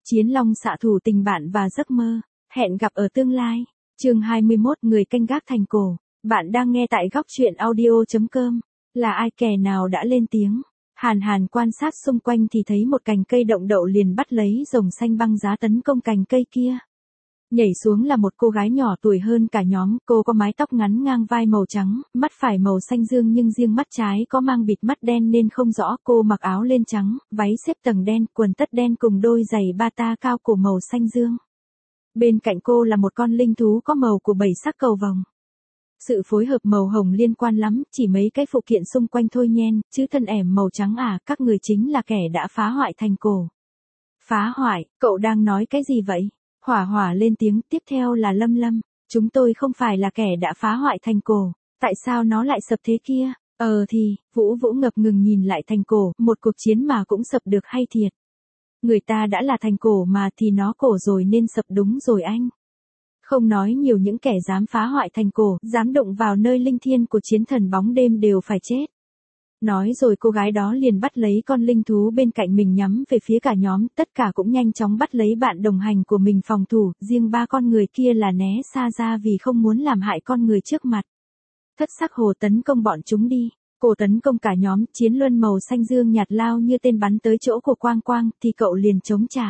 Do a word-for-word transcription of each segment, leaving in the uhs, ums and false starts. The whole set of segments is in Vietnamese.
Chiến Long xạ thủ tình bạn và giấc mơ, hẹn gặp ở tương lai. Chương hai mươi mốt Người canh gác thành cổ. Bạn đang nghe tại góc truyện audio chấm com. Là ai kẻ nào đã lên tiếng? Hàn Hàn quan sát xung quanh thì thấy một cành cây động đậu liền bắt lấy rồng xanh băng giá tấn công cành cây kia. Nhảy xuống là một cô gái nhỏ tuổi hơn cả nhóm, cô có mái tóc ngắn ngang vai màu trắng, mắt phải màu xanh dương nhưng riêng mắt trái có mang bịt mắt đen nên không rõ. Cô mặc áo len trắng, váy xếp tầng đen, quần tất đen cùng đôi giày bata cao cổ màu xanh dương. Bên cạnh cô là một con linh thú có màu của bảy sắc cầu vồng. Sự phối hợp màu hồng liên quan lắm, chỉ mấy cái phụ kiện xung quanh thôi nhen, chứ thân ẻm màu trắng à, các người chính là kẻ đã phá hoại thành cổ. Phá hoại, cậu đang nói cái gì vậy? Hỏa Hỏa lên tiếng, tiếp theo là Lâm Lâm, chúng tôi không phải là kẻ đã phá hoại thành cổ, tại sao nó lại sập thế kia? Ờ thì, Vũ Vũ ngập ngừng nhìn lại thành cổ, một cuộc chiến mà cũng sập được hay thiệt. Người ta đã là thành cổ mà thì nó cổ rồi nên sập đúng rồi anh. Không nói nhiều, những kẻ dám phá hoại thành cổ, dám động vào nơi linh thiêng của chiến thần bóng đêm đều phải chết. Nói rồi cô gái đó liền bắt lấy con linh thú bên cạnh mình nhắm về phía cả nhóm, tất cả cũng nhanh chóng bắt lấy bạn đồng hành của mình phòng thủ, riêng ba con người kia là né xa ra vì không muốn làm hại con người trước mặt. Thất sắc hồ tấn công bọn chúng đi, cô tấn công cả nhóm, chiến luân màu xanh dương nhạt lao như tên bắn tới chỗ của Quang Quang, thì cậu liền chống trả.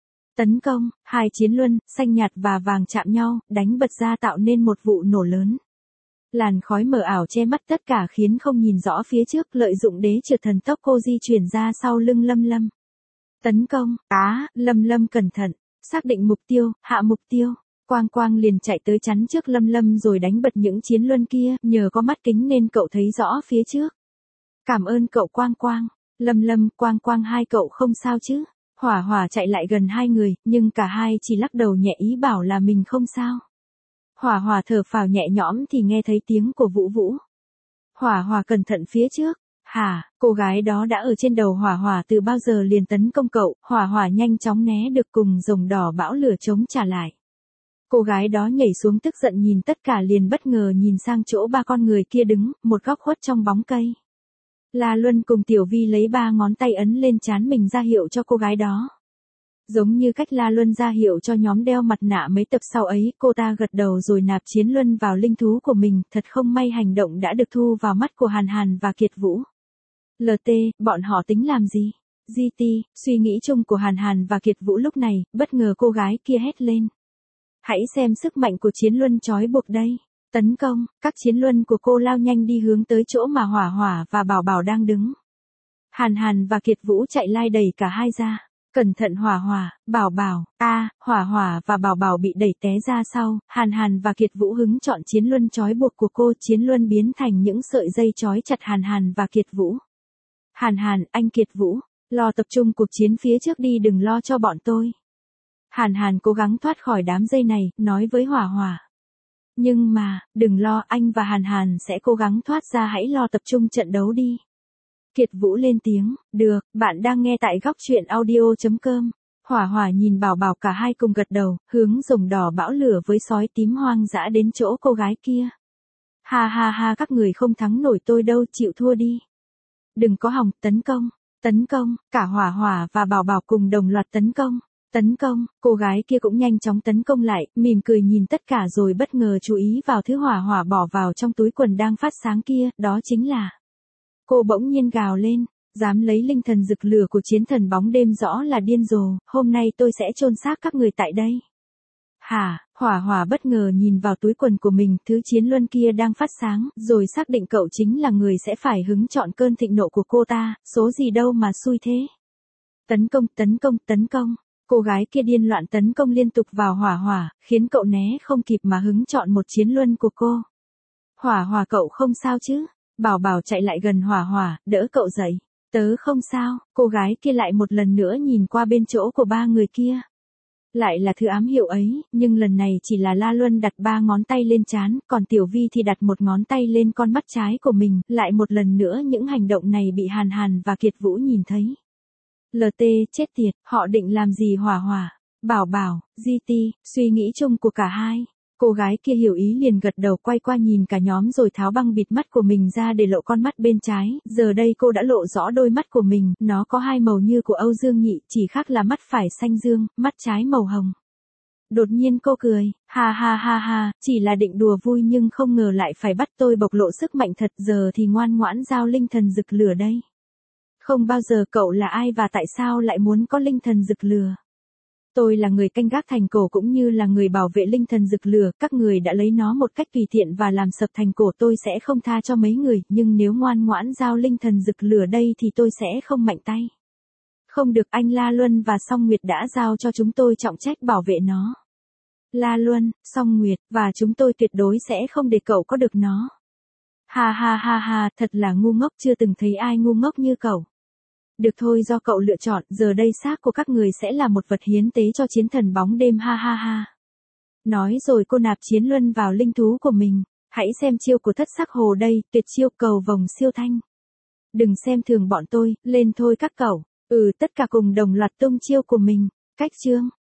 Tấn công, hai chiến luân, xanh nhạt và vàng chạm nhau, đánh bật ra tạo nên một vụ nổ lớn. Làn khói mờ ảo che mắt tất cả khiến không nhìn rõ phía trước, lợi dụng đế trượt thần tốc cô di chuyển ra sau lưng Lâm Lâm. Tấn công, á, Lâm Lâm cẩn thận, xác định mục tiêu, hạ mục tiêu. Quang Quang liền chạy tới chắn trước Lâm Lâm rồi đánh bật những chiến luân kia, nhờ có mắt kính nên cậu thấy rõ phía trước. Cảm ơn cậu Quang Quang. Lâm Lâm, Quang Quang, hai cậu không sao chứ? Hỏa Hỏa chạy lại gần hai người, nhưng cả hai chỉ lắc đầu nhẹ ý bảo là mình không sao. Hỏa Hỏa thở phào nhẹ nhõm thì nghe thấy tiếng của Vũ Vũ. Hỏa Hỏa cẩn thận phía trước. Hả, cô gái đó đã ở trên đầu Hỏa Hỏa từ bao giờ liền tấn công cậu. Hỏa Hỏa nhanh chóng né được cùng rồng đỏ bão lửa chống trả lại. Cô gái đó nhảy xuống tức giận nhìn tất cả liền bất ngờ nhìn sang chỗ ba con người kia đứng, một góc khuất trong bóng cây. La Luân cùng Tiểu Vi lấy ba ngón tay ấn lên trán mình ra hiệu cho cô gái đó. Giống như cách La Luân ra hiệu cho nhóm đeo mặt nạ mấy tập sau ấy, cô ta gật đầu rồi nạp chiến luân vào linh thú của mình, thật không may hành động đã được thu vào mắt của Hàn Hàn và Kiệt Vũ. lờ tê, bọn họ tính làm gì? giê tê, suy nghĩ chung của Hàn Hàn và Kiệt Vũ lúc này, bất ngờ cô gái kia hét lên. Hãy xem sức mạnh của chiến luân trói buộc đây. Tấn công, các chiến luân của cô lao nhanh đi hướng tới chỗ mà Hỏa Hỏa và Bảo Bảo đang đứng. Hàn Hàn và Kiệt Vũ chạy lai đẩy cả hai ra. Cẩn thận Hỏa Hỏa, Bảo Bảo, a, Hỏa Hỏa và Bảo Bảo bị đẩy té ra sau, Hàn Hàn và Kiệt Vũ hứng chọn chiến luân trói buộc của cô, chiến luân biến thành những sợi dây trói chặt Hàn Hàn và Kiệt Vũ. Hàn Hàn, anh Kiệt Vũ, lo tập trung cuộc chiến phía trước đi, đừng lo cho bọn tôi. Hàn Hàn cố gắng thoát khỏi đám dây này, nói với Hỏa Hỏa. Nhưng mà, đừng lo, anh và Hàn Hàn sẽ cố gắng thoát ra, hãy lo tập trung trận đấu đi. Kiệt Vũ lên tiếng, được, bạn đang nghe tại góc truyện audio chấm com. Hỏa Hỏa nhìn Bảo Bảo, cả hai cùng gật đầu, hướng rồng đỏ bão lửa với sói tím hoang dã đến chỗ cô gái kia. Ha ha ha, các người không thắng nổi tôi đâu, chịu thua đi. Đừng có hòng, tấn công, tấn công, cả Hỏa Hỏa và Bảo Bảo cùng đồng loạt tấn công. Tấn công, cô gái kia cũng nhanh chóng tấn công lại, mỉm cười nhìn tất cả rồi bất ngờ chú ý vào thứ Hỏa Hỏa bỏ vào trong túi quần đang phát sáng kia, đó chính là... Cô bỗng nhiên gào lên, dám lấy linh thần rực lửa của chiến thần bóng đêm rõ là điên rồ, hôm nay tôi sẽ chôn xác các người tại đây. Hả, Hỏa Hỏa bất ngờ nhìn vào túi quần của mình, thứ chiến luân kia đang phát sáng, rồi xác định cậu chính là người sẽ phải hứng chọn cơn thịnh nộ của cô ta, số gì đâu mà xui thế. Tấn công, tấn công, tấn công. Cô gái kia điên loạn tấn công liên tục vào Hỏa Hỏa, khiến cậu né không kịp mà hứng chọn một chiến luân của cô. Hỏa Hỏa, cậu không sao chứ? Bảo Bảo chạy lại gần Hỏa Hỏa, đỡ cậu dậy. Tớ không sao, cô gái kia lại một lần nữa nhìn qua bên chỗ của ba người kia. Lại là thứ ám hiệu ấy, nhưng lần này chỉ là La Luân đặt ba ngón tay lên trán, còn Tiểu Vi thì đặt một ngón tay lên con mắt trái của mình, lại một lần nữa những hành động này bị Hàn Hàn và Kiệt Vũ nhìn thấy. lờ tê, chết tiệt, họ định làm gì Hỏa Hỏa, Bảo Bảo, giê tê, suy nghĩ chung của cả hai. Cô gái kia hiểu ý liền gật đầu quay qua nhìn cả nhóm rồi tháo băng bịt mắt của mình ra để lộ con mắt bên trái, giờ đây cô đã lộ rõ đôi mắt của mình, nó có hai màu như của Âu Dương Nhị, chỉ khác là mắt phải xanh dương, mắt trái màu hồng. Đột nhiên cô cười, ha ha ha ha, chỉ là định đùa vui nhưng không ngờ lại phải bắt tôi bộc lộ sức mạnh thật, giờ thì ngoan ngoãn giao linh thần rực lửa đây. Không bao giờ, cậu là ai và tại sao lại muốn có linh thần rực lửa? Tôi là người canh gác thành cổ cũng như là người bảo vệ linh thần rực lửa, các người đã lấy nó một cách tùy tiện và làm sập thành cổ, tôi sẽ không tha cho mấy người, nhưng nếu ngoan ngoãn giao linh thần rực lửa đây thì tôi sẽ không mạnh tay. Không được, anh La Luân và Song Nguyệt đã giao cho chúng tôi trọng trách bảo vệ nó. La Luân, Song Nguyệt, và chúng tôi tuyệt đối sẽ không để cậu có được nó. Ha ha ha ha, thật là ngu ngốc, chưa từng thấy ai ngu ngốc như cậu. Được thôi, do cậu lựa chọn, giờ đây xác của các người sẽ là một vật hiến tế cho chiến thần bóng đêm, ha ha ha. Nói rồi cô nạp chiến luân vào linh thú của mình. Hãy xem chiêu của thất sắc hồ đây, tuyệt chiêu cầu vồng siêu thanh. Đừng xem thường bọn tôi, lên thôi các cậu. Ừ, tất cả cùng đồng loạt tung chiêu của mình. Cách chương.